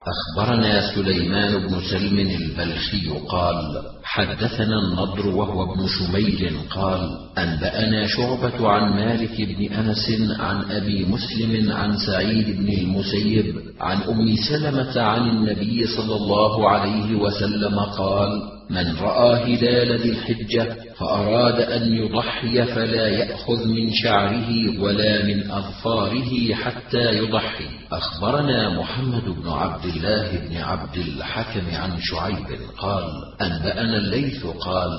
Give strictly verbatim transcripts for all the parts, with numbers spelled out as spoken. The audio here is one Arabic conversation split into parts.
أخبرنا سليمان بن سلم البلخي قال حدثنا النضر وهو ابن شميل قال أنبأنا شعبة عن مالك بن أنس عن أبي مسلم عن سعيد بن المسيب عن أم سلمة عن النبي صلى الله عليه وسلم قال من رأى هلال ذي الحجة فأراد أن يضحي فلا يأخذ من شعره ولا من أظفاره حتى يضحي. أخبرنا محمد بن عبد الله بن عبد الحكم عن شعيب قال أنبأنا الليث قال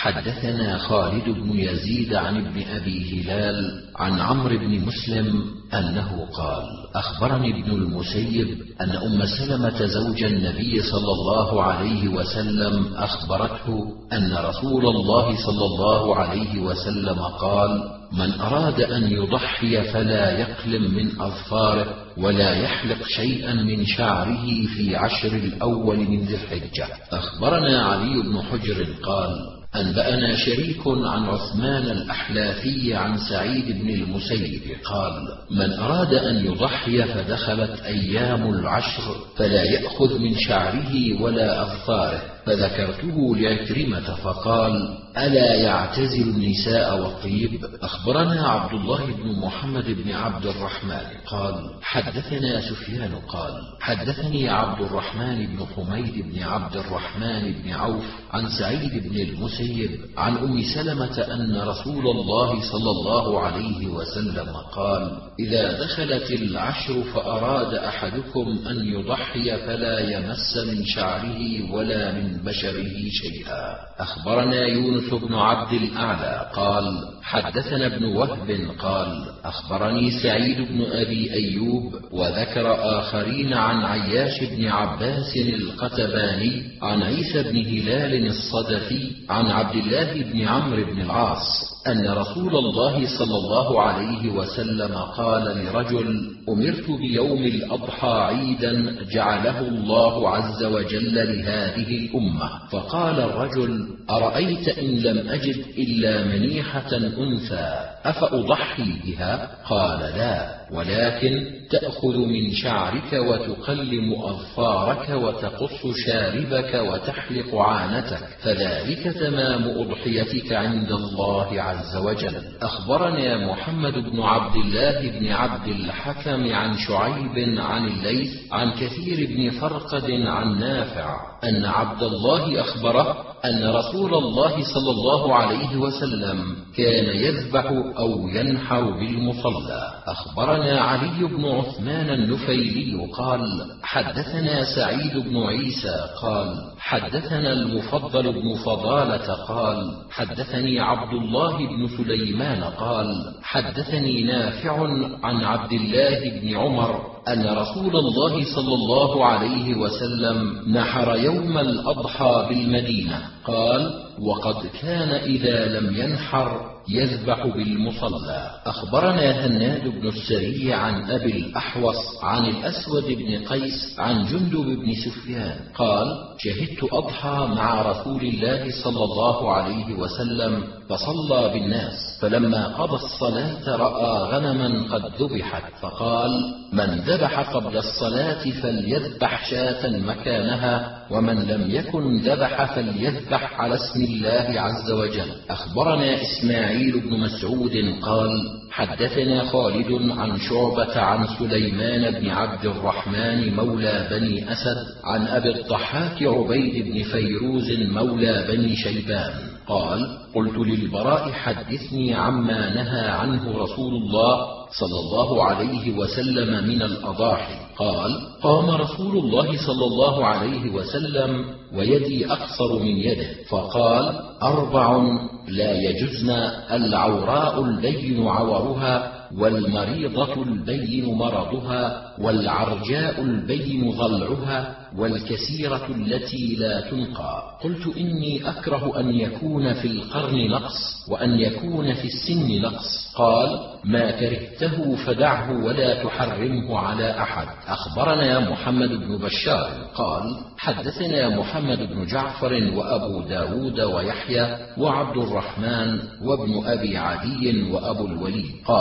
حدثنا خالد بن يزيد عن ابن أبي هلال عن عمرو بن مسلم أنه قال أخبرني ابن المسيب أن أم سلمة زوج النبي صلى الله عليه وسلم أخبرته أن رسول الله صلى الله عليه وسلم قال من أراد أن يضحي فلا يقلم من أظفاره ولا يحلق شيئا من شعره في عشر الأول من ذي الحجة. أخبرنا علي بن حجر قال أنبأنا شريك عن عثمان الأحلافي عن سعيد بن المسيب قال من أراد أن يضحي فدخلت أيام العشر فلا يأخذ من شعره ولا أظفاره، فذكرته لعكرمة فقال ألا يعتزل النساء والطيب. أخبرنا عبد الله بن محمد بن عبد الرحمن قال حدثنا سفيان قال حدثني عبد الرحمن بن حميد بن عبد الرحمن بن عوف عن سعيد بن المسيب عن أم سلمة أن رسول الله صلى الله عليه وسلم قال إذا دخلت العشر فأراد أحدكم أن يضحي فلا يمس من شعره ولا من بشره شيئا. أخبرنا يونس بن عبد الأعلى قال حدثنا ابن وهب قال أخبرني سعيد بن أبي أيوب وذكر آخرين عن عياش بن عباس القتباني عن عيسى بن هلال الصدفي عن عبد الله بن عمرو بن العاص أن رسول الله صلى الله عليه وسلم قال لرجل أمرت بيوم الأضحى عيدا جعله الله عز وجل لهذه الأمة، فقال الرجل أرأيت إن لم أجد إلا منيحة أنثى أفأضحي بها؟ قال لا، ولكن تأخذ من شعرك وتقلم أظفارك وتقص شاربك وتحلق عانتك، فذلك تمام أضحيتك عند الله عز وجل. أخبرنا محمد بن عبد الله بن عبد الحكم عن شعيب عن الليث عن كثير بن فرقد عن نافع أن عبد الله أخبره أن رسول الله صلى الله عليه وسلم كان يذبح أو ينحر بالمصلى. أخبرنا علي بن عثمان النفيلي قال حدثنا سعيد بن عيسى قال حدثنا المفضل بن فضالة قال حدثني عبد الله بن سليمان قال حدثني نافع عن عبد الله بن عمر أن رسول الله صلى الله عليه وسلم نحر يوم الأضحى بالمدينة. قال وقد كان إذا لم ينحر يذبح بالمصلى. أخبرنا هناد بن السري عن أبي الأحوص عن الأسود بن قيس عن جندب بن سفيان قال شهدت أضحى مع رسول الله صلى الله عليه وسلم فصلى بالناس، فلما قضى الصلاة رأى غنما قد ذبحت فقال من ذبح قبل الصلاة فليذبح شاة مكانها، ومن لم يكن ذبح فليذبح على اسم الله عز وجل. أخبرنا إسماعيل بن مسعود قال حدثنا خالد عن شعبة عن سليمان بن عبد الرحمن مولى بني أسد عن أبي الضحاك عبيد بن فيروز مولى بني شيبان قال قلت للبراء حدثني عما نهى عنه رسول الله صلى الله عليه وسلم من الأضاحي. قال قام رسول الله صلى الله عليه وسلم ويدي أقصر من يده فقال أربع لا يجزن: العوراء البين عورها، والمريضة البين مرضها، والعرجاء البين ضلعها، والكسيرة التي لا تنقى. قلت إني أكره أن يكون في القرن نقص وأن يكون في السن نقص. قال ما كرهته فدعه ولا تحرمه على أحد. أخبرنا محمد بن بشار قال حدثنا محمد بن جعفر وأبو داود ويحيى وعبد الرحمن وابن أبي عدي وأبو الوليد قالوا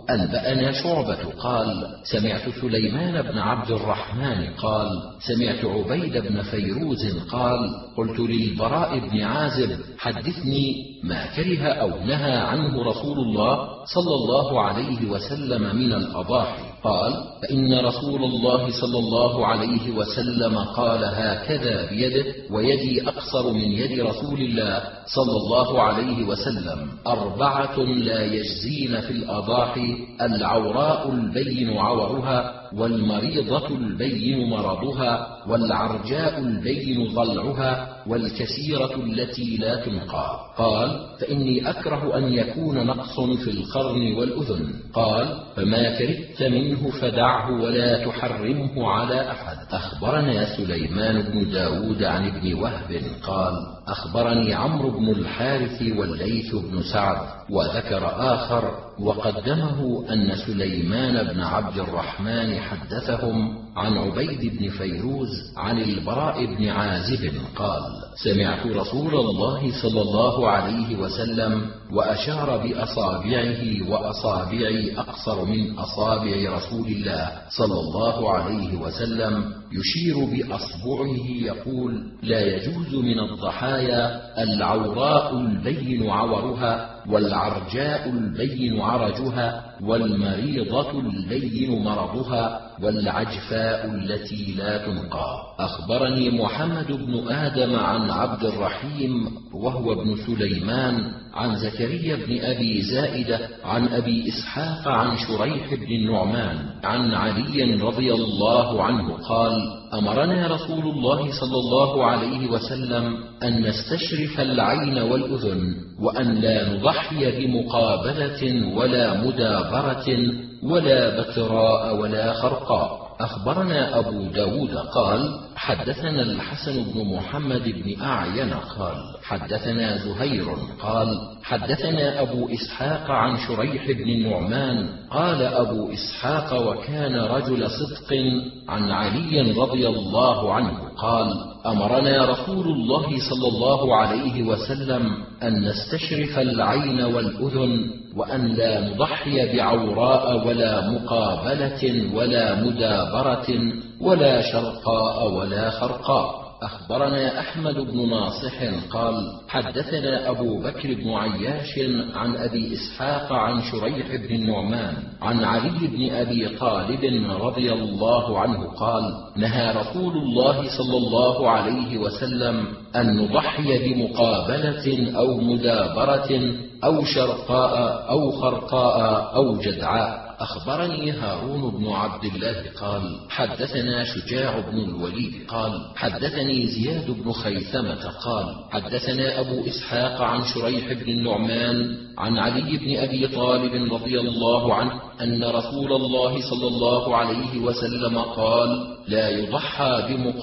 أنبأنا شعبة قال سمعت سليمان بن عبد الرحمن قال سمعت عبيد بن فيروز قال قلت للبراء بن عازب حدثني ما كره أو نهى عنه رسول الله صلى الله عليه وسلم من الأضاحي. قال فإن رسول الله صلى الله عليه وسلم قال هكذا بيده ويدي أقصر من يد رسول الله صلى الله عليه وسلم أربعة لا يجزين في الأضاحي العوراء البين عورها والمريضة البين مرضها والعرجاء البين ضلعها والكسيرة التي لا تنقى. قال فإني أكره أن يكون نقص في القرن والأذن. قال فما كرهت منه فدعه ولا تحرمه على أحد. أخبرنا سليمان بن داود عن ابن وهب قال أخبرني عمرو بن الحارث والليث بن سعد وذكر آخر وقدمه أن سليمان بن عبد الرحمن حدثهم عن عبيد بن فيروز عن البراء بن عازب قال سمعت رسول الله صلى الله عليه وسلم وأشار بأصابعه وأصابعي أقصر من أصابع رسول الله صلى الله عليه وسلم يشير بأصبعه يقول لا يجوز من الضحايا العوراء البين عورها والعرجاء البين عرجها والمريضة البين مرضها والعجفاء التي لا تنقى. أخبرني محمد بن آدم عن عبد الرحيم وهو ابن سليمان عن زكريا بن أبي زائدة عن أبي إسحاق عن شريح بن النعمان عن علي رضي الله عنه قال أمرنا رسول الله صلى الله عليه وسلم أن نستشرف العين والأذن وأن لا نضحي بمقابلة ولا مدابرة ولا بتراء ولا خرقاء. أخبرنا أبو داود قال حدثنا الحسن بن محمد بن أعين قال حدثنا زهير قال حدثنا أبو إسحاق عن شريح بن النعمان قال أبو إسحاق وكان رجل صدق عن علي رضي الله عنه قال أمرنا رسول الله صلى الله عليه وسلم أن نستشرف العين والأذن وأن لا نضحي بعوراء ولا مقابلة ولا مدابرة ولا شرقاء ولا خرقاء. أخبرنا أحمد بن ناصح قال حدثنا أبو بكر بن عياش عن أبي إسحاق عن شريح بن النعمان عن علي بن أبي طالب رضي الله عنه قال نهى رسول الله صلى الله عليه وسلم أن نضحي بمقابلة أو مدابرة أو شرقاء أو خرقاء أو جدعاء. أخبرني هارون بن عبد الله قال حدثنا شجاع بن الوليد قال حدثني زياد بن خيثمة قال حدثنا أبو إسحاق عن شريح بن النعمان عن علي بن أبي طالب رضي الله عنه أن رسول الله صلى الله عليه وسلم قال لا يضحى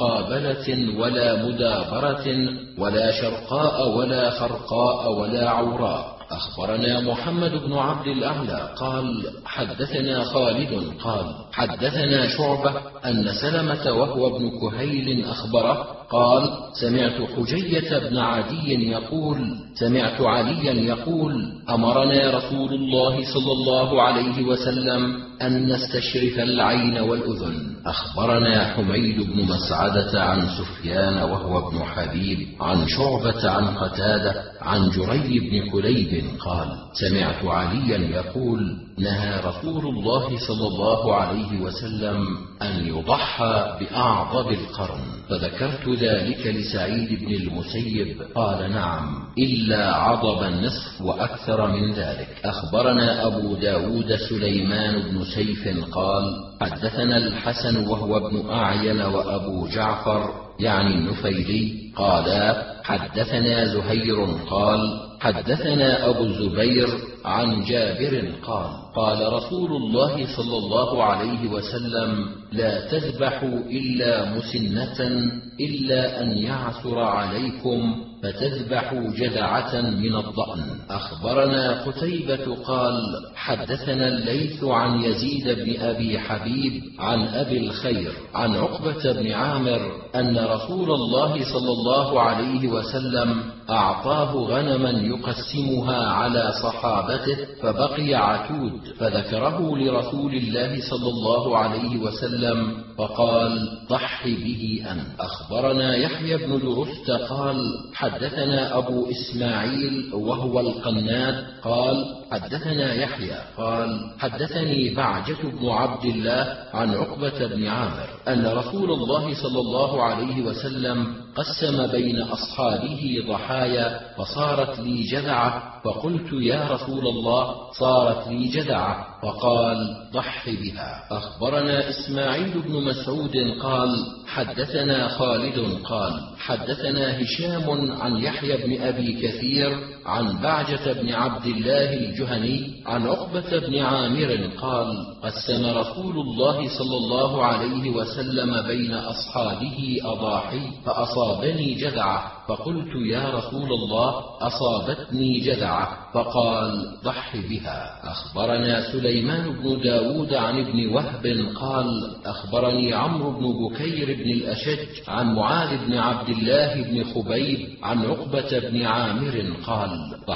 بمقابلة ولا مدابرة ولا شرقاء ولا خرقاء ولا عوراء. أخبرنا محمد بن عبد الأعلى قال حدثنا خالد قال حدثنا شعبة أن سلمة وهو ابن كهيل أخبره قال سمعت حجية بن عدي يقول سمعت عليا يقول أمرنا رسول الله صلى الله عليه وسلم أن نستشرف العين والأذن. أخبرنا حميد بن مسعدة عن سفيان وهو ابن حبيب عن شعبة عن قتادة عن جري بن كليب قال سمعت عليا يقول نهى رسول الله صلى الله عليه وسلم أن يضحى بأعضب القرن، فذكرت ذلك لسعيد بن المسيب قال نعم إلا عضب النصف وأكثر من ذلك. أخبرنا أبو داود سليمان بن سيف قال حدثنا الحسن وهو ابن أعين وأبو جعفر يعني النفيلي قالا حدثنا زهير قال حدثنا أبو الزبير عن جابر قال قال رسول الله صلى الله عليه وسلم لا تذبحوا إلا مسنة إلا أن يعثر عليكم فتذبحوا جذعة من الضأن. أخبرنا قتيبة قال حدثنا الليث عن يزيد بن أبي حبيب عن أبي الخير عن عقبة بن عامر أن رسول الله صلى الله عليه وسلم أعطاه غنما يقسمها على صحابته إصابته فبقي عتود، فذكره لرسول الله صلى الله عليه وسلم فقال: ضح به أنت. أخبرنا يحيى بن درست قال: حدثنا أبو إسماعيل وهو القناد قال: حدثنا يحيى قال: حدثني بعجة بن عبد الله عن عقبة بن عامر أن رسول الله صلى الله عليه وسلم قسم بين أصحابه ضحايا فصارت لي جذعة، فقلت: يا رسول الله، صارت لي جذعة، فقال: ضح بها. أخبرنا إسماعيل بن مسعود قال: حدثنا خالد قال: حدثنا هشام عن يحيى بن أبي كثير عن بعجة بن عبد الله الجهني عن عقبة بن عامر قال: قسم رسول الله صلى الله عليه وسلم بين أصحابه أضاحي فأصابني جذعة، فقلت: يا رسول الله، أصابتني جذعة، فقال: ضح بها. أخبرنا سليمان بن داود عن ابن وهب قال: أخبرني عمرو بن بكير بن الأشج عن معاذ بن عبد الله بن خبيب عن عقبة بن عامر قال: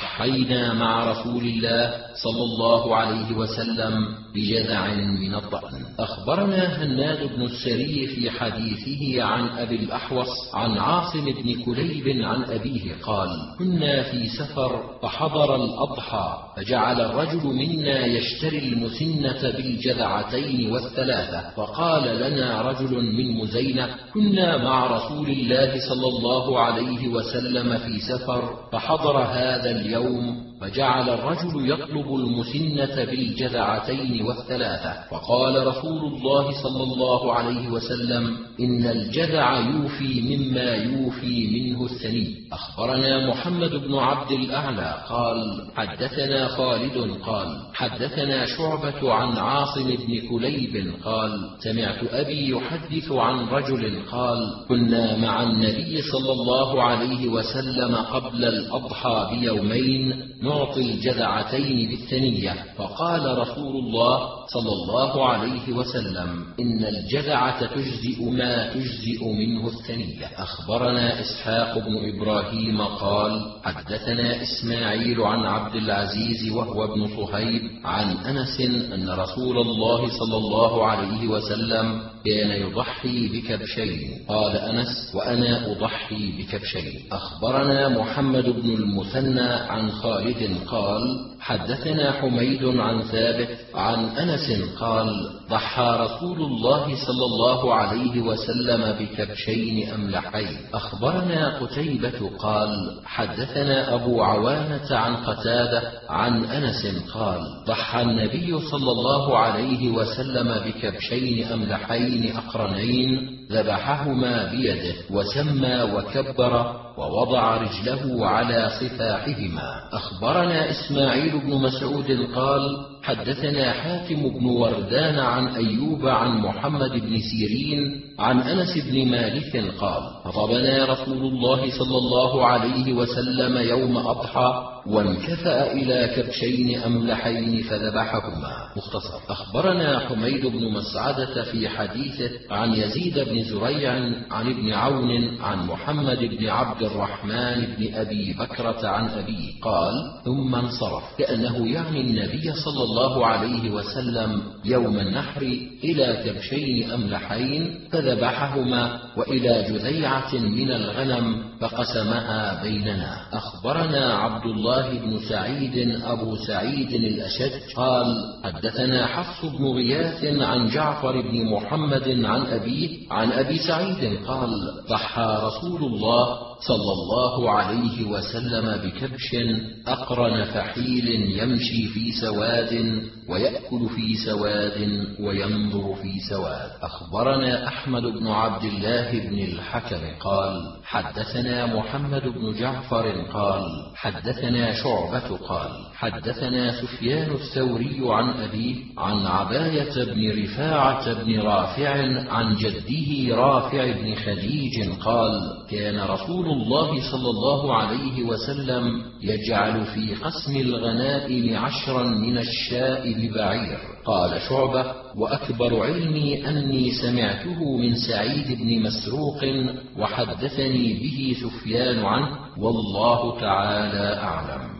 ضحينا مع رسول الله صلى الله عليه وسلم بجذع من الضأن. أخبرنا هناد بن السري في حديثه عن أبي الأحوص عن عاصم بن كليب عن أبيه قال: كنا في سفر فحضر الأضحى، فجعل الرجل منا يشتري المسنة بالجذعتين والثلاثة، فقال لنا رجل من مزينة: كنا مع رسول الله صلى الله عليه وسلم في سفر فحضر هذا اليوم، فجعل الرجل يطلب المسنة بالجذعتين والثلاثة، فقال رسول الله صلى الله عليه وسلم: إن الجذع يوفي مما يوفي منه الثني. أخبرنا محمد بن عبد الأعلى قال: حدثنا خالد قال: حدثنا شعبة عن عاصم بن كليب قال: سمعت أبي يحدث عن رجل قال: كنا مع النبي صلى الله عليه وسلم قبل الأضحى بيومين نعطي الجذعتين بالثنية، فقال رسول الله صلى الله عليه وسلم: إن الجذعة تجزئ ما تجزئ منه الثنية. أخبرنا إسحاق بن إبراهيم قال: حدثنا إسماعيل عن عبد العزيز وهو ابن صهيب عن أنس أن رسول الله صلى الله عليه وسلم كان يضحي بكبشين. قال أنس: وأنا أضحي بكبشين. أخبرنا محمد بن المثنى عن خالد قال: حدثنا حميد عن ثابت عن أنس قال: ضحى رسول الله صلى الله عليه وسلم بكبشين أملحين. أخبرنا قتيبة قال: حدثنا أبو عوانة عن قتادة عن أنس قال: ضحى النبي صلى الله عليه وسلم بكبشين أملحين أقرنين، ذبحهما بيده وسمى وكبر ووضع رجله على صفاحهما. أخبرنا إسماعيل بن مسعود قال: حدثنا حاتم بن وردان عن أيوب عن محمد بن سيرين عن أنس بن مالك قال: خطبنا رسول الله صلى الله عليه وسلم يوم أضحى وانكفأ إلى كبشين أملحين فذبحهما. مختصر. أخبرنا حميد بن مسعدة في حديثه عن يزيد بن زريع عن ابن عون عن محمد بن عبد الرحمن بن أبي بكرة عن أبيه قال: ثم انصرف، كأنه يعني النبي صلى الله عليه وسلم يوم النحر إلى كبشين أملحين فذبحهما، وإلى جذيعة من الغنم فقسمها بيننا. أخبرنا عبد الله بن سعيد أبو سعيد الأشج قال: حدثنا حفص بن غياث عن جعفر بن محمد عن أبيه عن أبي سعيد قال: ضحى رسول الله صلى الله عليه وسلم بكبش أقرن فحيل يمشي في سواد ويأكل في سواد وينظر في سواد. أخبرنا أحمد بن عبد الله بن الحكم قال: حدثنا محمد بن جعفر قال: حدثنا شعبة قال: حدثنا سفيان الثوري عن أبيه عن عباية بن رفاعة بن رافع عن جده رافع بن خديج قال: كان رسول الله صلى الله عليه وسلم يجعل في قسم الغنائم عشرا من الشاء ببعير. قال شعبة: وأكبر علمي أني سمعته من سعيد بن مسروق وحدثني به سفيان عنه، والله تعالى أعلم.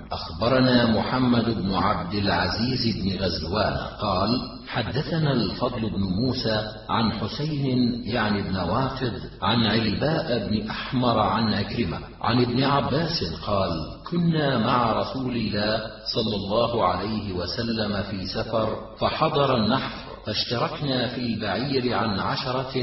أخبرنا محمد بن عبد العزيز بن غزوان قال حدثنا الفضل بن موسى عن حسين يعني بن واقد عن علباء بن أحمر عن عكرمة عن ابن عباس قال كنا مع رسول الله صلى الله عليه وسلم في سفر فحضر النحر فاشتركنا في البعير عن عشرة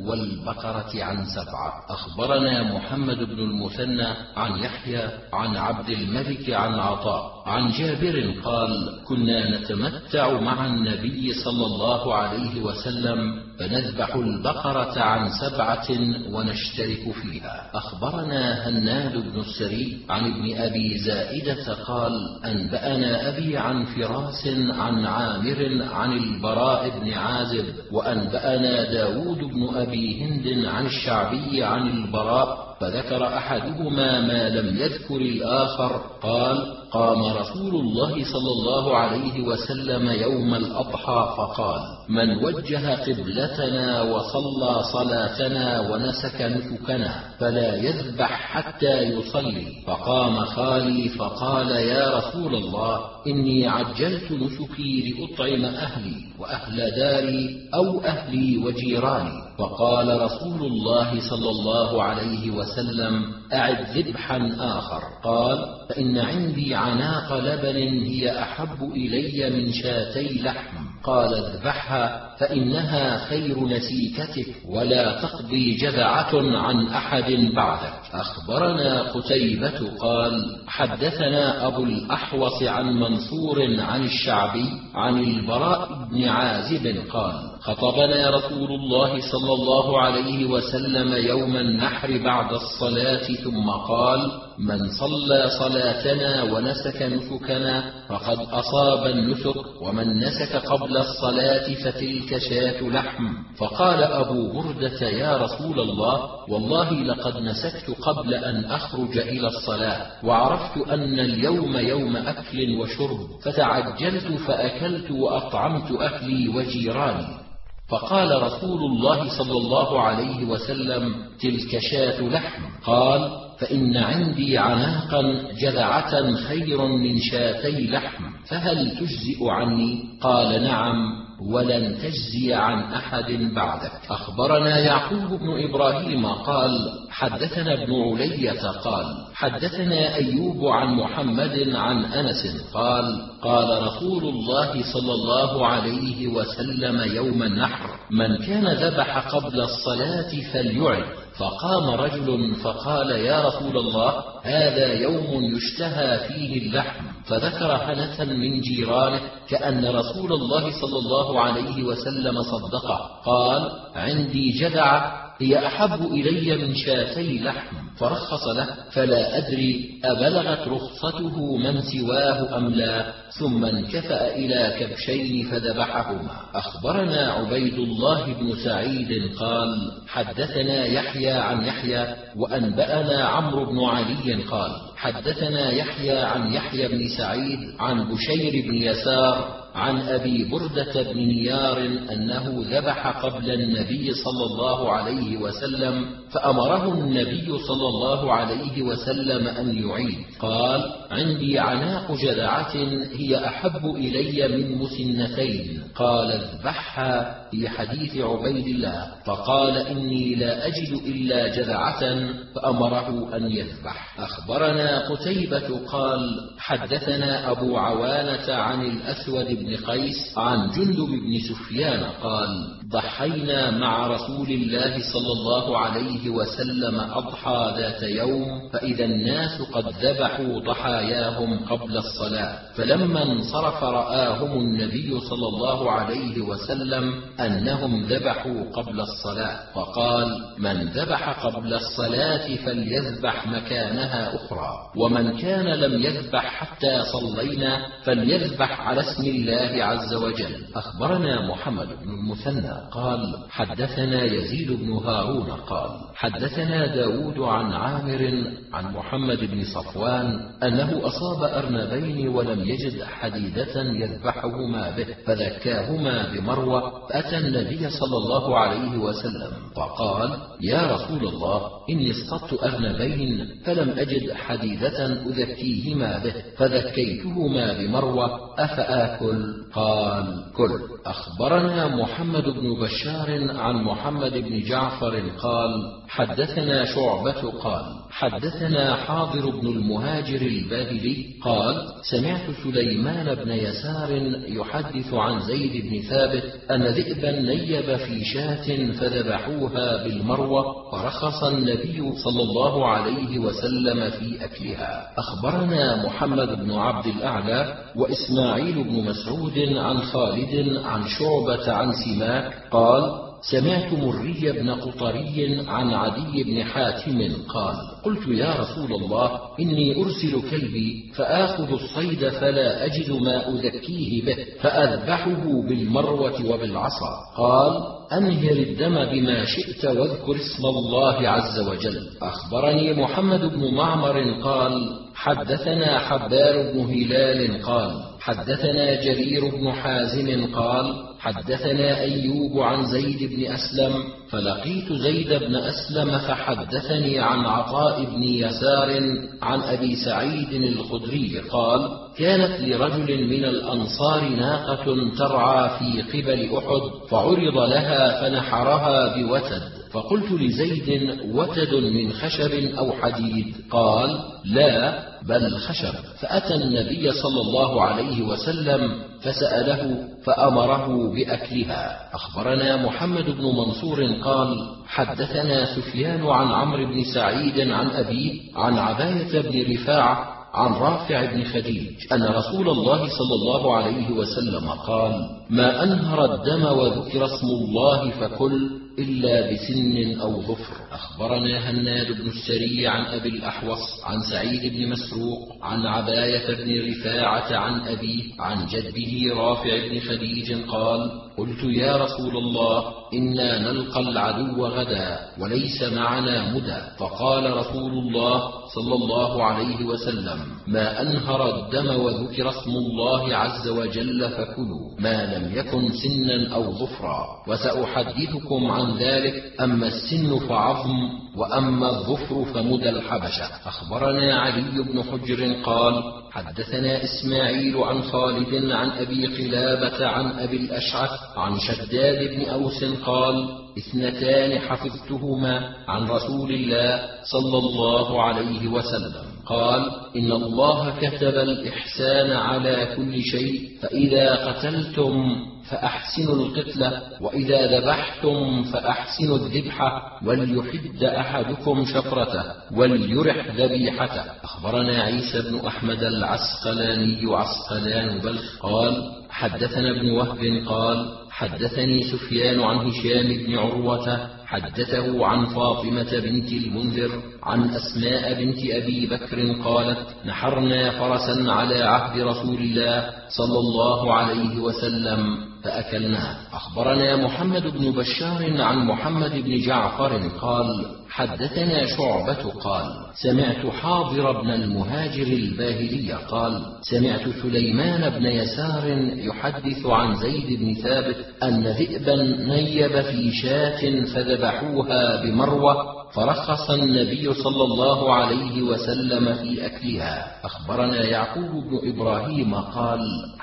والبقرة عن سبعة. أخبرنا محمد بن المثنى عن يحيى عن عبد الملك عن عطاء عن جابر قال كنا نتمتع مع النبي صلى الله عليه وسلم فنذبح البقرة عن سبعة ونشترك فيها. أخبرنا هناد بن السري عن ابن أبي زائدة قال أنبأنا أبي عن فراس عن عامر عن البراء بن عازب وأنبأنا داود بن أبي هند عن الشعبي عن البراء فذكر أحدهما ما لم يذكر الآخر قال قام رسول الله صلى الله عليه وسلم يوم الأضحى فقال من وجه قبلتنا وصلى صلاتنا ونسك نسكنا فلا يذبح حتى يصلي. فقام خالي فقال يا رسول الله إني عجلت نسكي لأطعم أهلي وأهل داري أو أهلي وجيراني. فقال رسول الله صلى الله عليه وسلم أعد ذبحا آخر. قال فإن عندي عناق لبن هي أحب إلي من شاتي لحم. قال اذبحها فإنها خير نسيكتك ولا تقضي جذعة عن أحد بعدك. أخبرنا قتيبة قال حدثنا أبو الأحوص عن منصور عن الشعبي عن البراء بن عازب قال خطبنا رسول الله صلى الله عليه وسلم يوم النحر بعد الصلاة ثم قال من صلى صلاتنا ونسك نسكنا فقد أصاب النسك ومن نسك قبل الصلاة فتلك شاة لحم. فقال أبو بردة يا رسول الله والله لقد نسكت قبل أن أخرج إلى الصلاة وعرفت أن اليوم يوم أكل وشرب فتعجلت فأكلت وأطعمت أهلي وجيراني. فقال رسول الله صلى الله عليه وسلم تلك شاة لحم. قال فإن عندي عناقا جذعة خير من شاتي لحم فهل تجزئ عني؟ قال نعم ولن تجزي عن أحد بعدك. أخبرنا يعقوب بن إبراهيم قال حدثنا ابن علية قال حدثنا أيوب عن محمد عن أنس قال قال رسول الله صلى الله عليه وسلم يوم النحر من كان ذبح قبل الصلاة فليعد. فقام رجل فقال يا رسول الله هذا يوم يشتهى فيه اللحم. فذكر هنة من جيرانه كأن رسول الله صلى الله عليه وسلم صدقه. قال عندي جذعة هي أحب إلي من شاتي لحم. فرخص له فلا أدري أبلغت رخصته من سواه أم لا. ثم انكفأ إلى كبشين فذبحهما. أخبرنا عبيد الله بن سعيد قال حدثنا يحيى عن يحيى وأنبأنا عمرو بن علي قال حدثنا يحيى عن يحيى بن سعيد عن بشير بن يسار عن أبي بردة بن نيار أنه ذبح قبل النبي صلى الله عليه وسلم فأمره النبي صلى الله عليه وسلم أن يعيد. قال عندي عناق جذعة هي أحب إلي من مسنتين. قال اذبحها في حديث عبيد الله. فقال إني لا أجد إلا جذعة فأمره أن يذبح. أخبرنا قتيبة قال حدثنا أبو عوانة عن الأسود بن قيس عن جندب بن سفيان قال ضحينا مع رسول الله صلى الله عليه وسلم أضحى ذات يوم فإذا الناس قد ذبحوا ضحاياهم قبل الصلاة فلما انصرف رآهم النبي صلى الله عليه وسلم أنهم ذبحوا قبل الصلاة فقال من ذبح قبل الصلاة فليذبح مكانها أخرى ومن كان لم يذبح حتى صلينا فليذبح على اسم الله عز وجل. أخبرنا محمد بن المثنى قال حدثنا يزيد بن هارون قال حدثنا داود عن عامر عن محمد بن صفوان أنه أصاب أرنبين ولم يجد حديدة يذبحهما به فذكاهما بمروة فأتى فأتى النبي صلى الله عليه وسلم فقال: يا رسول الله، إني اصطدت أرنبين فلم أجد حديدة أذكيهما به، فذكيتهما بمروة، أفآكل؟ قال: كل. أخبرنا محمد بن بشار عن محمد بن جعفر قال: حدثنا شعبة قال: حدثنا حاضر بن المهاجر الباهلي قال: سمعت سليمان بن يسار يحدث عن زيد بن ثابت أن ذئبا نيب في شاة فذبحوها بالمروة، فرخص النبي صلى الله عليه وسلم في أكلها. أخبرنا محمد بن عبد الأعلى وإسماعيل بن مسعود عن خالد عن شعبة عن سماك قال: سمعت مري بن قطري عن عدي بن حاتم قال: قلت: يا رسول الله، إني أرسل كلبي فآخذ الصيد فلا أجد ما أذكيه به، فأذبحه بالمروة وبالعصا. قال: أنهر الدم بما شئت واذكر اسم الله عز وجل. أخبرني محمد بن معمر قال: حدثنا حبار بن هلال قال: حدثنا جرير بن حازم قال: حدثنا أيوب عن زيد بن أسلم، فلقيت زيد بن أسلم فحدثني عن عطاء بن يسار عن أبي سعيد الخدري قال: كانت لرجل من الأنصار ناقة ترعى في قبل أحد، فعرض لها فنحرها بوتد، فقلت لزيد: وتد من خشب أو حديد؟ قال: لا، بل خشب. فأتى النبي صلى الله عليه وسلم فسأله فأمره بأكلها. أخبرنا محمد بن منصور قال: حدثنا سفيان عن عمرو بن سعيد عن أبيه عن عباية بن رفاعة عن رافع بن خديج أن رسول الله صلى الله عليه وسلم قال: ما أنهر الدم وذكر اسم الله فكل إلا بسن أو ظفر. أخبرنا هناد بن السري عن أبي الأحوص عن سعيد بن مسروق عن عباية بن رفاعة عن أبيه عن جده رافع بن خديج قال: قلت: يا رسول الله، إنا نلقى العدو غدا وليس معنا مدى، فقال رسول الله صلى الله عليه وسلم: ما أنهر الدم وذكر اسم الله عز وجل فكلوا، ما لم يكن سنا أو ظفرا، وسأحدثكم عن ذلك. أما السن فعظم، وأما الظفر فمدى الحبشة. أخبرنا علي بن حجر قال: حدثنا إسماعيل عن خالد عن أبي قلابة عن أبي الأشعث عن شداد بن أوس قال: اثنتان حفظتهما عن رسول الله صلى الله عليه وسلم قال: إن الله كتب الإحسان على كل شيء، فإذا قتلتم فأحسنوا القتلة، وإذا ذبحتم فأحسنوا الذبحة، وليحد أحدكم شفرته وليرح ذبيحته. أخبرنا عيسى بن أحمد العسقلاني عسقلان بلخ قال: حدثنا ابن وهب قال: حدثني سفيان عن هشام بن عروة حدثه عن فاطمة بنت المنذر عن أسماء بنت أبي بكر قالت: نحرنا فرسا على عهد رسول الله صلى الله عليه وسلم فأكلناه. أخبرنا محمد بن بشار عن محمد بن جعفر قال: حدثنا شعبة قال: سمعت حاضر بن المهاجر الباهلي قال: سمعت سليمان بن يسار يحدث عن زيد بن ثابت أن ذئبا نيب في شاة فذبحوها بمروة، فرخص النبي صلى الله عليه وسلم في أكلها. أخبرنا يعقوب بن إبراهيم قال: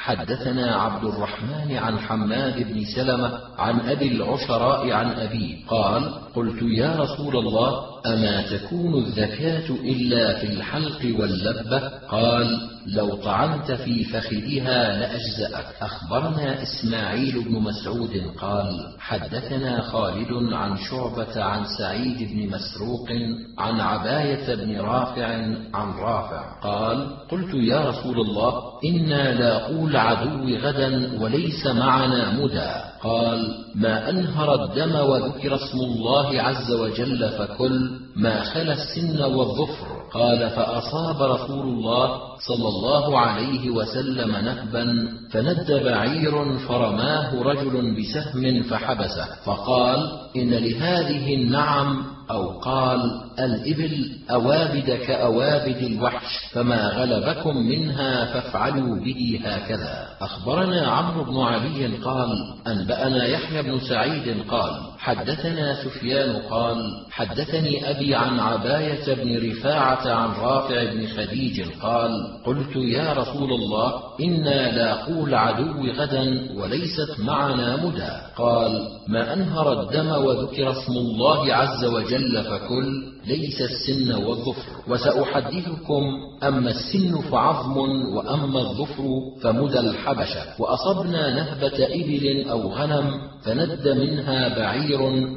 حدثنا عبد الرحمن عن حماد بن سلمة عن أبي العشراء عن أبيه قال: قلت: يا رسول الله، أما تكون الزكاة إلا في الحلق واللبة؟ قال: لو طعنت في فخذها لأجزأك. أخبرنا إسماعيل بن مسعود قال: حدثنا خالد عن شعبة عن سعيد بن مسروق عن عباية بن رافع عن رافع قال: قلت: يا رسول الله، إنا لاقوا العدو غدا وليس معنا مدى. قال: ما أنهر الدم وذكر اسم الله عز وجل فكل، ما خلا السن والظفر. قال: فأصاب رسول الله صلى الله عليه وسلم نهبا، فند بعير فرماه رجل بسهم فحبسه، فقال: إن لهذه النعم أو قال: الإبل أوابد كأوابد الوحش، فما غلبكم منها فافعلوا به هكذا. أخبرنا عمرو بن علي قال: أنبأنا يحيى بن سعيد قال: حدثنا سفيان قال: حدثني أبي عن عباية بن رفاعة عن رافع بن خديج قال: قلت يا رسول الله، إنا لاقو العدو غدا وليست معنا مدى. قال: ما أنهر الدم وذكر اسم الله عز وجل فكل، ليس السن والظفر. وسأحدثكم: أما السن فعظم، وأما الظفر فمدى الحبشة. وأصبنا نهبة إبل أو غنم فند منها بعير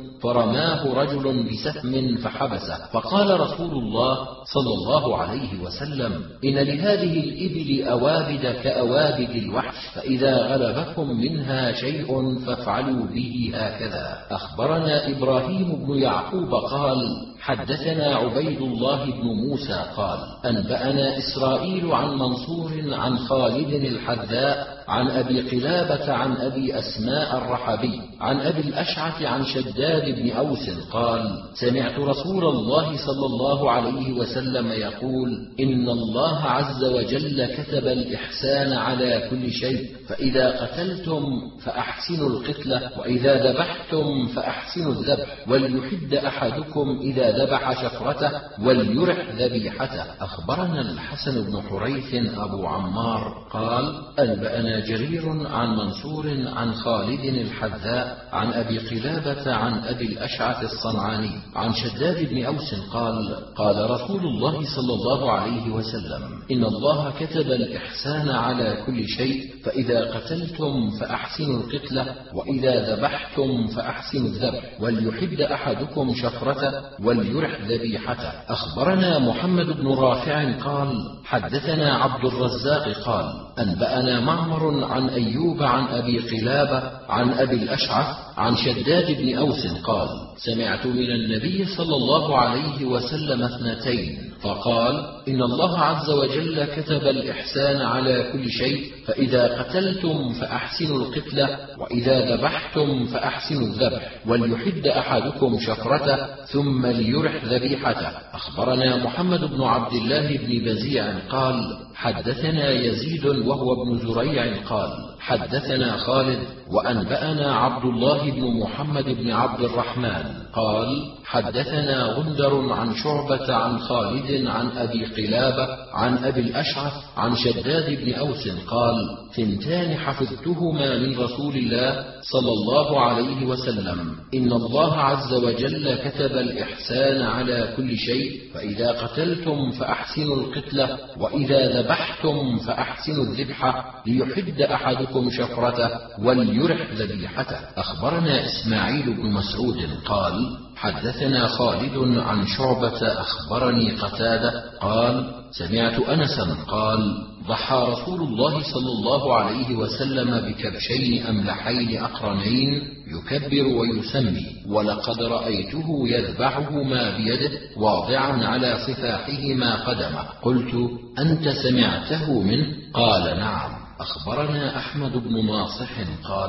فرماه رجل بسهم فحبسه، فقال رسول الله صلى الله عليه وسلم: إن لهذه الإبل أوابد كأوابد الوحش، فإذا غلبكم منها شيء فافعلوا به هكذا. أخبرنا إبراهيم بن يعقوب قال: حدثنا عبيد الله بن موسى قال: أنبأنا إسرائيل عن منصور عن خالد الحذاء عن أبي قلابة عن أبي أسماء الرحبي عن أبي الأشعث عن شداد بن أوس قال: سمعت رسول الله صلى الله عليه وسلم يقول: إن الله عز وجل كتب الإحسان على كل شيء، فإذا قتلتم فأحسنوا القتلة، وإذا ذبحتم فأحسنوا الذبح، وليحد أحدكم إذا ذبح شفرته وليرح ذبيحته. أخبرنا الحسن بن حريث أبو عمار قال: أنبأنا جرير عن منصور عن خالد الحذاء عن أبي قلابة عن أبي الأشعث الصنعاني عن شداد بن أوس قال: قال رسول الله صلى الله عليه وسلم: إن الله كتب الإحسان على كل شيء، فإذا قتلتم فأحسنوا القتلة، وإذا ذبحتم فأحسنوا الذبح، وليحد أحدكم شفرته وليرح ذبيحته. أخبرنا محمد بن رافع قال: حدثنا عبد الرزاق قال: أنبأنا معمر عن أيوب عن أبي قلابة عن أبي الأشعث عن شداد بن أوس قال: سمعت من النبي صلى الله عليه وسلم اثنتين، فقال: إن الله عز وجل كتب الإحسان على كل شيء، فإذا قتلتم فأحسنوا القتلة، وإذا ذبحتم فأحسنوا الذبح، وليحد أحدكم شفرته ثم ليرح ذبيحته. أخبرنا محمد بن عبد الله بن بزيع قال: حدثنا يزيد وهو ابن زريع قال: حدثنا خالد وأنبأنا عبد الله بن محمد بن عبد الرحمن قال: حدثنا غندر عن شعبة عن خالد عن أبي قلابة عن أبي الأشعث عن شداد بن أوس قال: ثنتان حفظتهما من رسول الله صلى الله عليه وسلم: إن الله عز وجل كتب الإحسان على كل شيء، فإذا قتلتم فأحسنوا القتلة، وإذا ذبحتم فأحسنوا الذبح، ليحد أحدكم شفرته وليرح ذبيحته. أخبرنا إسماعيل بن مسعود قال: حدثنا خالد عن شعبة أخبرني قتادة قال: سمعت أنسا قال: ضحى رسول الله صلى الله عليه وسلم بكبشين أملحين أقرنين يكبر ويسمي، ولقد رأيته يذبحهما بيده واضعا على صفاحهما قدمه. قلت: أنت سمعته منه؟ قال: نعم. أخبرنا أحمد بن ناصح قال: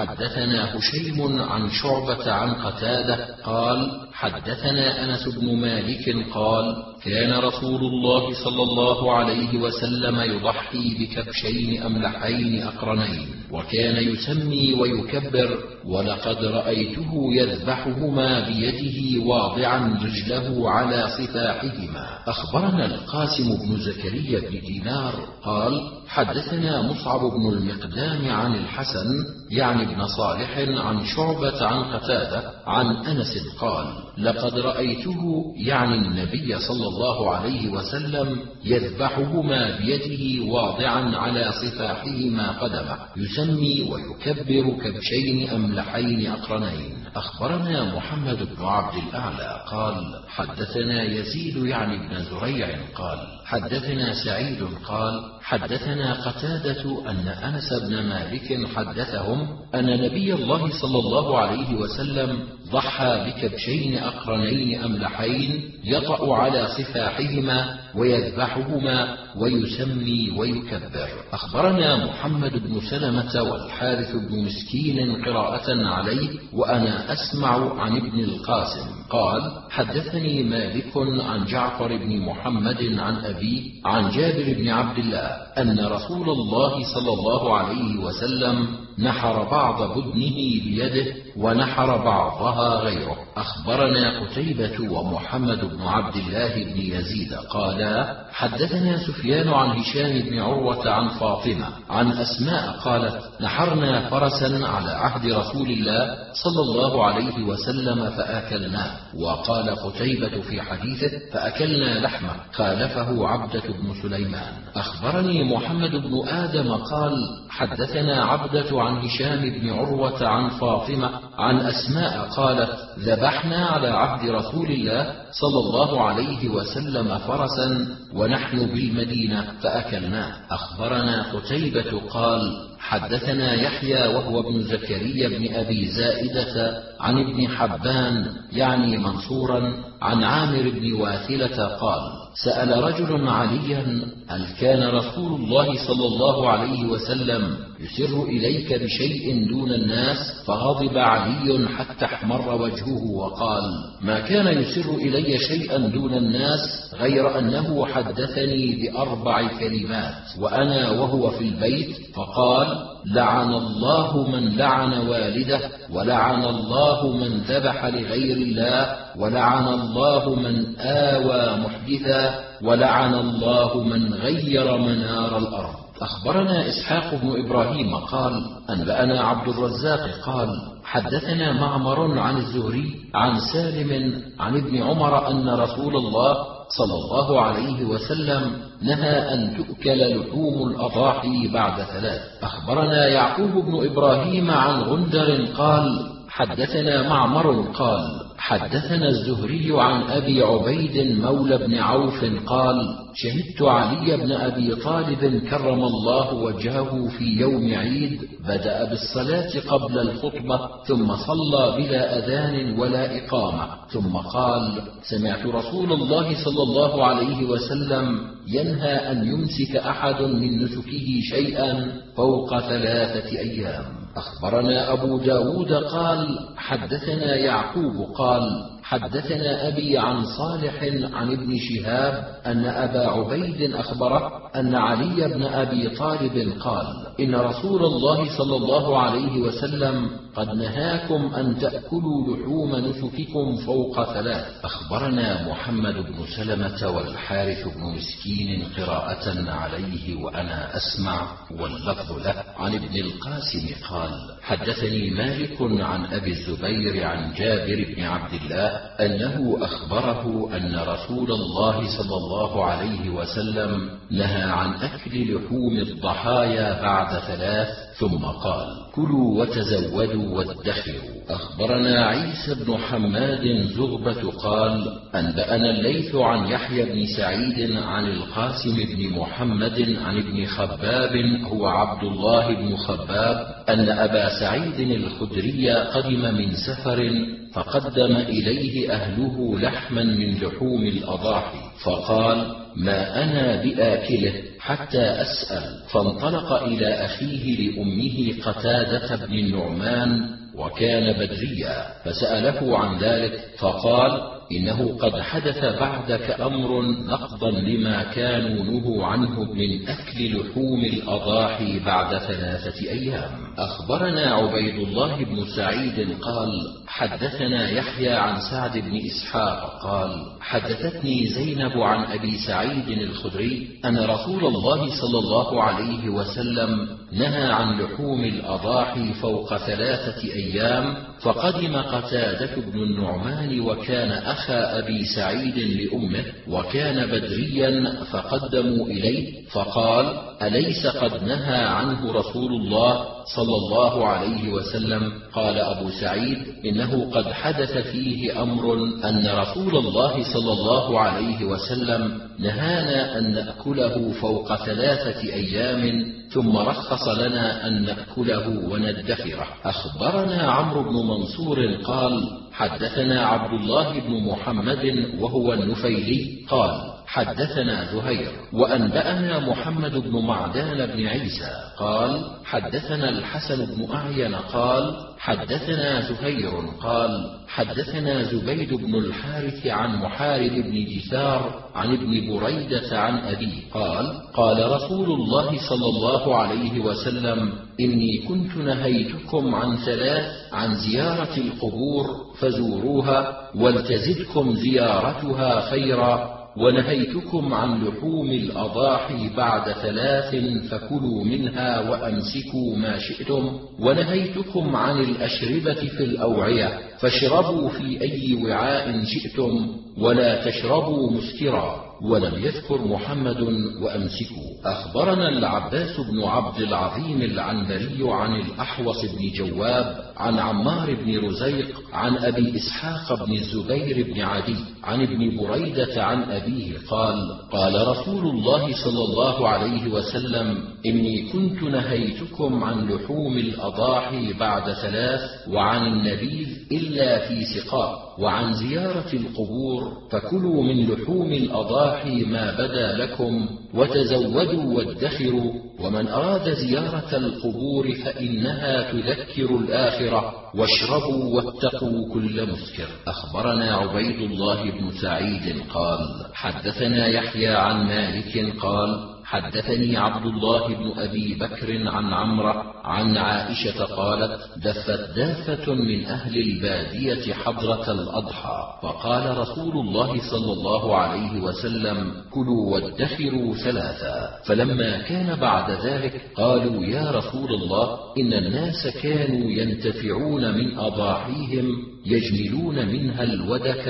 حدثنا هشيم عن شعبة عن قتادة قال: حدثنا أنس بن مالك قال: كان رسول الله صلى الله عليه وسلم يضحي بكبشين أملحين أقرنين، وكان يسمي ويكبر، ولقد رأيته يذبحهما بيده واضعا رجله على صفاحهما. أخبرنا القاسم بن زكريا بن دينار قال: حدثنا مصعب بن المقدام عن الحسن يعني ابن صالح عن شعبة عن قتادة عن أنس قال: لقد رأيته يعني النبي صلى الله عليه وسلم يذبحهما بيده واضعا على صفاحهما قدمه، يسمي ويكبر كبشين أملحين أقرنين. أخبرنا محمد بن عبد الأعلى قال: حدثنا يزيد يعني ابن زريع قال: حدثنا سعيد قال: حدثنا قتادة أن أنس بن مالك حدثهم عنهم أن نبي الله صلى الله عليه وسلم ضحى بكبشين أقرنين أملحين يطأ على صفاحهما ويذبحهما ويسمي ويكبر. أخبرنا محمد بن سلمة والحارث بن مسكين قراءة عليه وأنا أسمع عن ابن القاسم قال: حدثني مالك عن جعفر بن محمد عن أبيه عن جابر بن عبد الله أن رسول الله صلى الله عليه وسلم نحر بعض بدنه بيده ونحر بعضها غيره. أخبرنا قتيبة ومحمد بن عبد الله بن يزيد قالا: حدثنا سفيان عن هشام بن عروة عن فاطمة عن أسماء قالت: نحرنا فرسا على عهد رسول الله صلى الله عليه وسلم فأكلناه. وقال قتيبة في حديثه: فأكلنا لحمه، خالفه عبدة بن سليمان. أخبرني محمد بن آدم قال: حدثنا عبدة عن هشام بن عروة عن فاطمة عن أسماء قالت: ذبحنا على عهد رسول الله صلى الله عليه وسلم فرسا ونحن بالمدينة فأكلناه. أخبرنا قتيبة قال: حدثنا يحيى وهو ابن زكريا بن أبي زائدة عن ابن حبان يعني منصورا عن عامر بن واثلة قال: سأل رجل عليا: هل كان رسول الله صلى الله عليه وسلم يسر إليك بشيء دون الناس؟ فغضب علي حتى احمر وجهه وقال: ما كان يسر إلي شيئا دون الناس غير أنه حدثني بأربع كلمات وأنا وهو في البيت، فقال: لعن الله من لعن والده، ولعن الله من ذبح لغير الله، ولعن الله من آوى محدثا، ولعن الله من غير منار الأرض. أخبرنا إسحاق بن إبراهيم قال: أنبأنا عبد الرزاق قال: حدثنا معمر عن الزهري عن سالم عن ابن عمر أن رسول الله صلى الله عليه وسلم نهى أن تؤكل لحوم الأضاحي بعد ثلاث. أخبرنا يعقوب بن إبراهيم عن غندر قال: حدثنا معمر قال: حدثنا الزهري عن أبي عبيد مولى بن عوف قال: شهدت علي بن أبي طالب كرم الله وجهه في يوم عيد بدأ بالصلاة قبل الخطبة ثم صلى بلا أذان ولا إقامة، ثم قال: سمعت رسول الله صلى الله عليه وسلم ينهى أن يمسك أحد من نسكه شيئا فوق ثلاثة أيام. أخبرنا أبو داود قال: حدثنا يعقوب قال: حدثنا أبي عن صالح عن ابن شهاب أن أبا عبيد أخبره أن علي بن أبي طالب قال: إن رسول الله صلى الله عليه وسلم قد نهاكم أن تأكلوا لحوم نسككم فوق ثلاث. أخبرنا محمد بن سلمة والحارث بن مسكين قراءة عليه وأنا أسمع واللفظ له عن ابن القاسم قال: حدثني مالك عن أبي الزبير عن جابر بن عبد الله أنه أخبره أن رسول الله صلى الله عليه وسلم نهى عن أكل لحوم الضحايا بعد ثلاث، ثم قال: كلوا وتزودوا وادخروا. أخبرنا عيسى بن حماد زغبة قال: أنبأنا الليث عن يحيى بن سعيد عن القاسم بن محمد عن ابن خباب هو عبد الله بن خباب أن أبا سعيد الخدري قدم من سفر فقدم إليه أهله لحما من لحوم الأضاحي، فقال: ما أنا بآكله حتى أسأل، فانطلق إلى أخيه لأمه قتادة بن النعمان وكان بدريا فسأله عن ذلك، فقال: إنه قد حدث بعدك أمر نقضا لما كانوا نهوا عنه من أكل لحوم الأضاحي بعد ثلاثة أيام. أخبرنا عبيد الله بن سعيد قال: حدثنا يحيى عن سعد بن إسحاق قال: حدثتني زينب عن أبي سعيد الخدري أن رسول الله صلى الله عليه وسلم نهى عن لحوم الأضاحي فوق ثلاثة أيام، فقدم قتادة بن النعمان وكان أخا أبي سعيد لأمه وكان بدريا فقدموا إليه، فقال: أليس قد نهى عنه رسول الله صلى الله عليه وسلم؟ قال أبو سعيد: إنه قد حدث فيه أمر أن رسول الله صلى الله عليه وسلم نهانا أن نأكله فوق ثلاثة أيام، ثم رخص لنا أن نأكله وندخره. أخبرنا عمرو بن منصور قال: حدثنا عبد الله بن محمد وهو النفيلي قال: حدثنا زهير وأنبأنا محمد بن معدان بن عيسى قال: حدثنا الحسن بن أعين قال: حدثنا زهير قال: حدثنا زبيد بن الحارث عن محارب بن جثار عن ابن بريدة عن أبيه قال: قال رسول الله صلى الله عليه وسلم: إني كنت نهيتكم عن ثلاث: عن زيارة القبور فزوروها ولتزدكم زيارتها خيرا، ونهيتكم عن لحوم الأضاحي بعد ثلاث فكلوا منها وأمسكوا ما شئتم، ونهيتكم عن الأشربة في الأوعية فاشربوا في أي وعاء شئتم ولا تشربوا مسكرا. ولم يذكر محمد وأمسكوا. أخبرنا العباس بن عبد العظيم العنبري عن الأحوص بن جواب عن عمار بن رزيق عن أبي إسحاق بن الزبير بن عدي عن ابن بريدة عن أبيه قال: قال رسول الله صلى الله عليه وسلم: إني كنت نهيتكم عن لحوم الأضاحي بعد ثلاث: وعن النبيذ إلا في سقاء، وعن زيارة القبور فكلوا من لحوم الأضاحي ما بدا لكم، وتزودوا وادخروا، ومن أراد زيارة القبور فإنها تذكر الآخرة، واشربوا واتقوا كل مسكر. أخبرنا عبيد الله بن سعيد قال: حدثنا يحيى عن مالك قال: حدثني عبد الله بن أبي بكر عن عمرة عن عائشة قالت: دفت دافة من أهل البادية حضرة الأضحى، فقال رسول الله صلى الله عليه وسلم: كلوا وادخروا ثلاثا. فلما كان بعد ذلك قالوا: يا رسول الله، إن الناس كانوا ينتفعون من أضاحيهم، يجملون منها الودك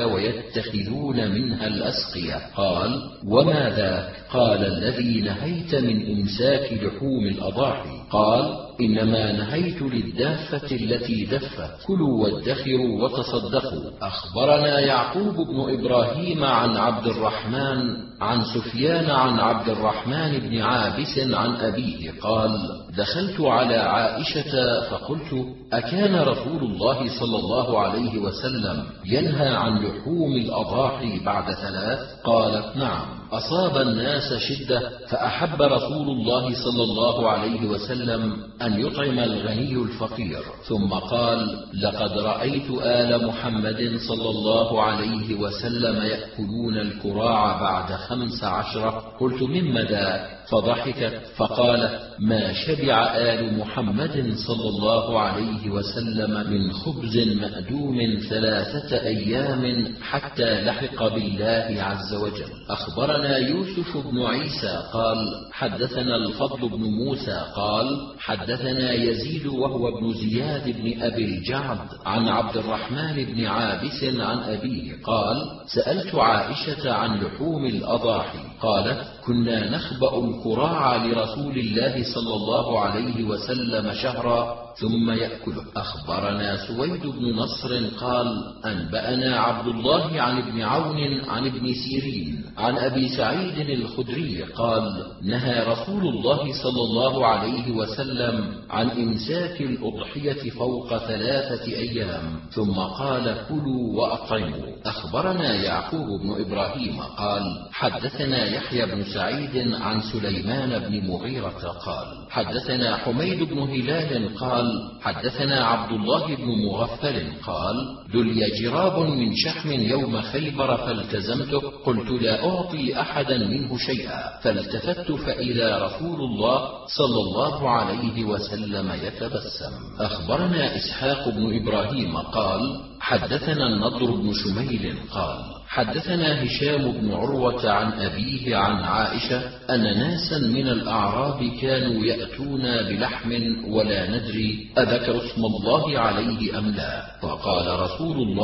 ويتخذون منها الأسقية. قال: وما ذاك؟ قال: الذي نهيت من إمساك لحوم الأضاحي. قال: إنما نهيت للدافة التي دفت، كلوا وادخروا وتصدقوا. أخبرنا يعقوب بن إبراهيم عن عبد الرحمن عن سفيان عن عبد الرحمن بن عابس عن أبيه قال: دخلت على عائشة فقلت: أكان رسول الله صلى الله عليه وسلم ينهى عن لحوم الأضاحي بعد ثلاث؟ قالت: نعم. أصاب الناس شدة، فأحب رسول الله صلى الله عليه وسلم أن يطعم الغني الفقير، ثم قال: لقد رأيت آل محمد صلى الله عليه وسلم يأكلون الكراع بعد خمس عشرة. قلت: مما ذاك؟ فضحكت فقالت: ما شبع آل محمد صلى الله عليه وسلم من خبز مأدوم ثلاثة أيام حتى لحق بالله عز وجل. أخبرنا يوسف بن عيسى قال: حدثنا الفضل بن موسى قال: حدثنا يزيد وهو ابن زياد بن أبي الجعد عن عبد الرحمن بن عابس عن أبيه قال: سألت عائشة عن لحوم الأضاحي، قالت: كنا نخبأ الكراع لرسول الله صلى الله عليه وسلم شهرا ثم يأكله. أخبرنا سويد بن نصر قال: أنبأنا عبد الله عن ابن عون عن ابن سيرين عن أبي سعيد الخدري قال: نهى رسول الله صلى الله عليه وسلم عن إمساك الأضحية فوق ثلاثة أيام، ثم قال: كلوا وأطعموا. أخبرنا يعقوب بن إبراهيم قال: حدثنا يحيى بن سعيد عن سليمان بن مغيرة قال: حدثنا حميد بن هلال قال: حدثنا عبد الله بن مغفل قال: دلي جراب من شحم يوم خيبر فالتزمته، قلت: لا أعطي أحدا منه شيئا، فالتفت فإذا رسول الله صلى الله عليه وسلم يتبسم. أخبرنا إسحاق بن إبراهيم قال: حدثنا النضر بن شميل قال: حدثنا هشام بن عروة عن أبيه عن عائشة أن ناسا من الأعراب كانوا يأتون بلحم ولا ندري أذكر اسم الله عليه أم لا، فقال رسول الله: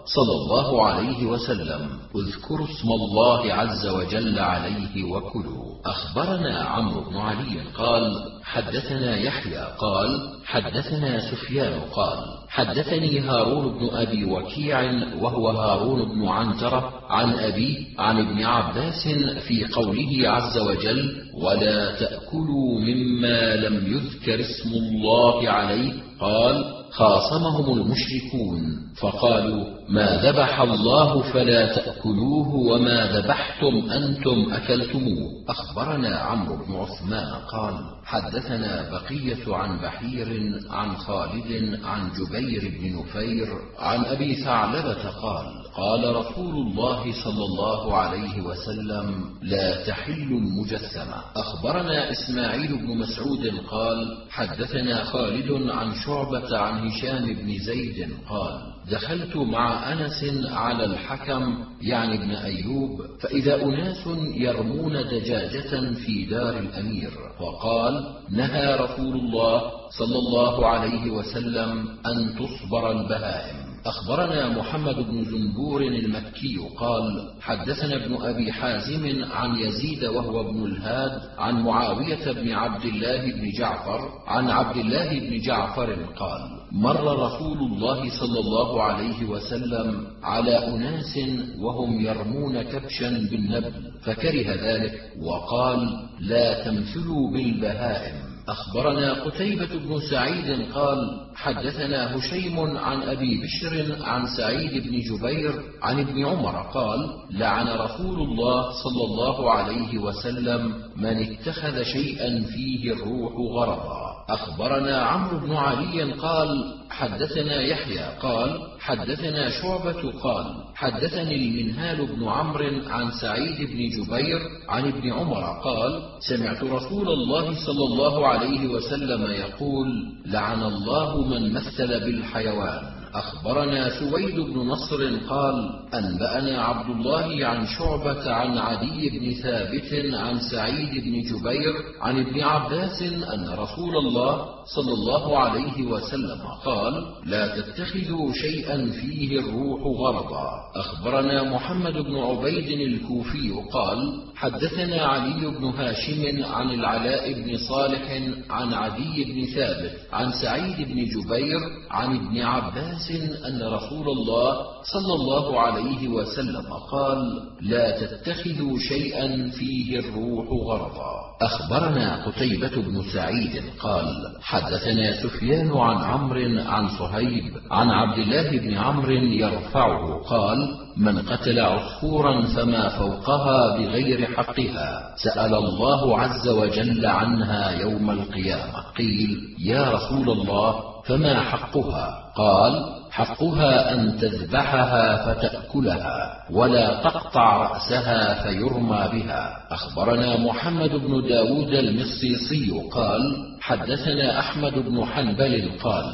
صلى الله عليه وسلم: اذكروا اسم الله عز وجل عليه وكلوا. أخبرنا عمرو بن علي قال: حدثنا يحيى قال: حدثنا سفيان قال: حدثني هارون بن أبي وكيع وهو هارون بن عنترة عن أبي عن ابن عباس في قوله عز وجل: ولا تأكلوا مما لم يذكر اسم الله عليه، قال: خاصمهم المشركون فقالوا: ما ذبح الله فلا تأكلوه وما ذبحتم أنتم أكلتموه. أخبرنا عمرو بن عثمان قال: حدثنا بقية عن بحير عن خالد عن جبير بن نفير عن أبي ثعلبة قال: قال رسول الله صلى الله عليه وسلم: لا تحل المجسمة. أخبرنا إسماعيل بن مسعود قال: حدثنا خالد عن شعبة عن هشام بن زيد قال: دخلت مع أنس على الحكم يعني ابن أيوب، فإذا أناس يرمون دجاجة في دار الأمير، فقال: نهى رسول الله صلى الله عليه وسلم أن تصبر البهائم. أخبرنا محمد بن زنبور المكي قال: حدثنا ابن أبي حازم عن يزيد وهو ابن الهاد عن معاوية بن عبد الله بن جعفر عن عبد الله بن جعفر قال: مر رسول الله صلى الله عليه وسلم على أناس وهم يرمون كبشا بالنبل، فكره ذلك وقال: لا تمثلوا بالبهائم. أخبرنا قتيبة بن سعيد قال: حدثنا هشيم عن أبي بشر عن سعيد بن جبير عن ابن عمر قال: لعن رسول الله صلى الله عليه وسلم من اتخذ شيئا فيه الروح غرضا. أخبرنا عمرو بن علي قال: حدثنا يحيى قال: حدثنا شعبة قال: حدثني المنهال بن عمرو عن سعيد بن جبير عن ابن عمر قال: سمعت رسول الله صلى الله عليه وسلم يقول: لعن الله من مثل بالحيوان. أخبرنا سويد بن نصر قال: أنبأنا عبد الله عن شعبة عن عدي بن ثابت عن سعيد بن جبير عن ابن عباس أن رسول الله صلى الله عليه وسلم قال: لا تتخذوا شيئا فيه الروح غرضا. أخبرنا محمد بن عبيد الكوفي قال: حدثنا علي بن هاشم عن العلاء بن صالح عن عدي بن ثابت عن سعيد بن جبير عن ابن عباس أن رسول الله صلى الله عليه وسلم قال: لا تتخذوا شيئا فيه الروح غرضا. أخبرنا قتيبة بن سعيد قال: حدثنا سفيان عن عمرو عن صهيب عن عبد الله بن عمرو يرفعه قال: من قتل عصفورا فما فوقها بغير حقها سأل الله عز وجل عنها يوم القيامة. قيل: يا رسول الله فما حقها؟ قال: حقها أن تذبحها فتأكلها ولا تقطع رأسها فيرمى بها. أخبرنا محمد بن داود المصيصي قال: حدثنا أحمد بن حنبل قال: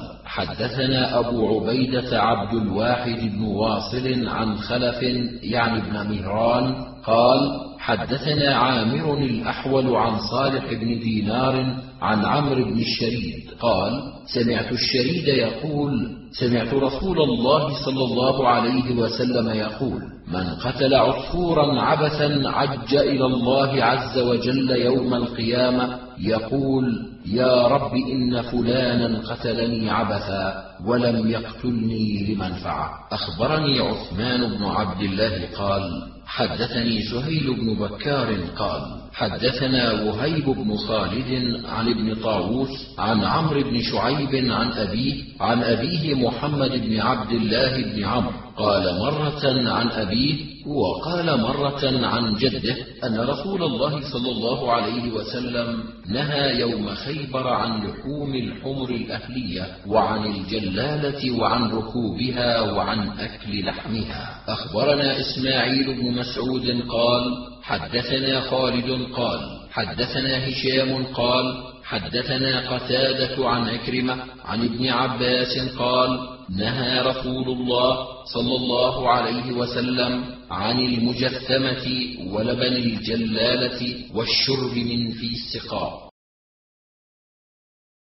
حدثنا أبو عبيدة عبد الواحد بن واصل عن خلف يعني ابن مهران قال: حدثنا عامر الأحول عن صالح بن دينار عن عمرو بن الشريد قال: سمعت الشريد يقول: سمعت رسول الله صلى الله عليه وسلم يقول: من قتل عصفورا عبثا عج إلى الله عز وجل يوم القيامة يقول: يا رب إن فلانا قتلني عبثا ولم يقتلني لمنفعة. أخبرني عثمان بن عبد الله قال: حدثني سهيل بن بكار قال: حدثنا وهيب بن خالد عن ابن طاووس عن عمرو بن شعيب عن أبيه عن أبيه محمد بن عبد الله بن عمرو قال مرة عن أبيه وقال مرة عن جده أن رسول الله صلى الله عليه وسلم نهى يوم خيبر عن لحوم الحمر الأهلية وعن الجلالة وعن ركوبها وعن أكل لحمها. أخبرنا إسماعيل بن مسعود قال: حدثنا خالد قال: حدثنا هشام قال: حدثنا قتادة عن عكرمة عن ابن عباس قال: نهى رسول الله صلى الله عليه وسلم عن المجثمة ولبن الجلالة والشرب من في السقاء.